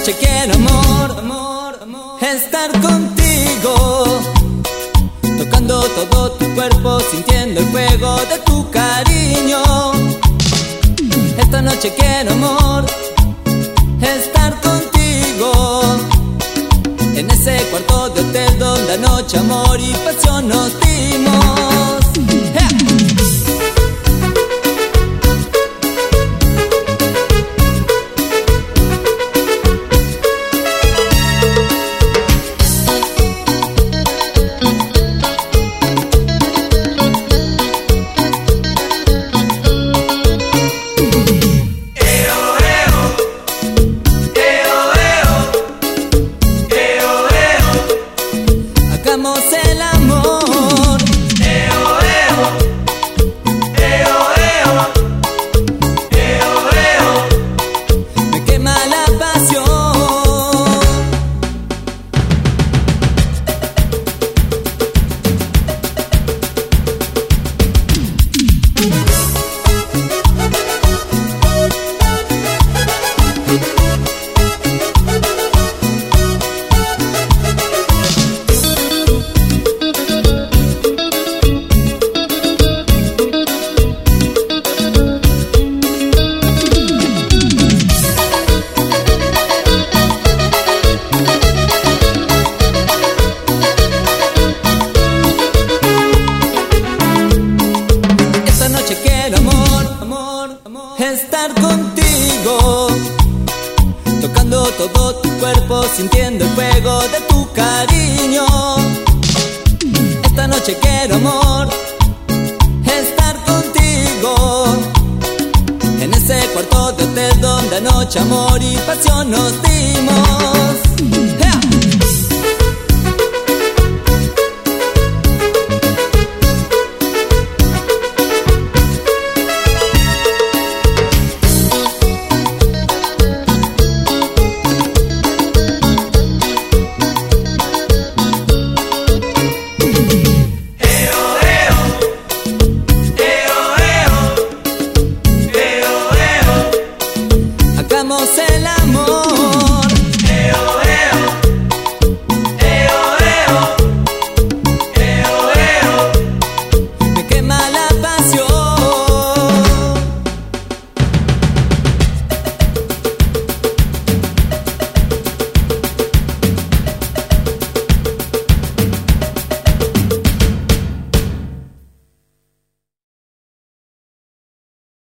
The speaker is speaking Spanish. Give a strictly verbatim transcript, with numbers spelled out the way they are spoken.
noche quiero amor, amor, amor, estar contigo, tocando todo tu cuerpo, sintiendo el fuego de tu cariño. Esta noche quiero amor, estar contigo, en ese cuarto de hotel donde anoche amor y pasión nos dimos. ¡Yeah! Hagamos el amor. Eo, eo. Eo, eo. Eo, eo. Me quema la pasión. Quiero amor, amor, amor, estar contigo, tocando todo tu cuerpo, sintiendo el fuego de tu cariño. Esta noche quiero amor, estar contigo, en ese cuarto de hotel donde anoche amor y pasión nos dimos. ¡Yeah! Hagamos el amor.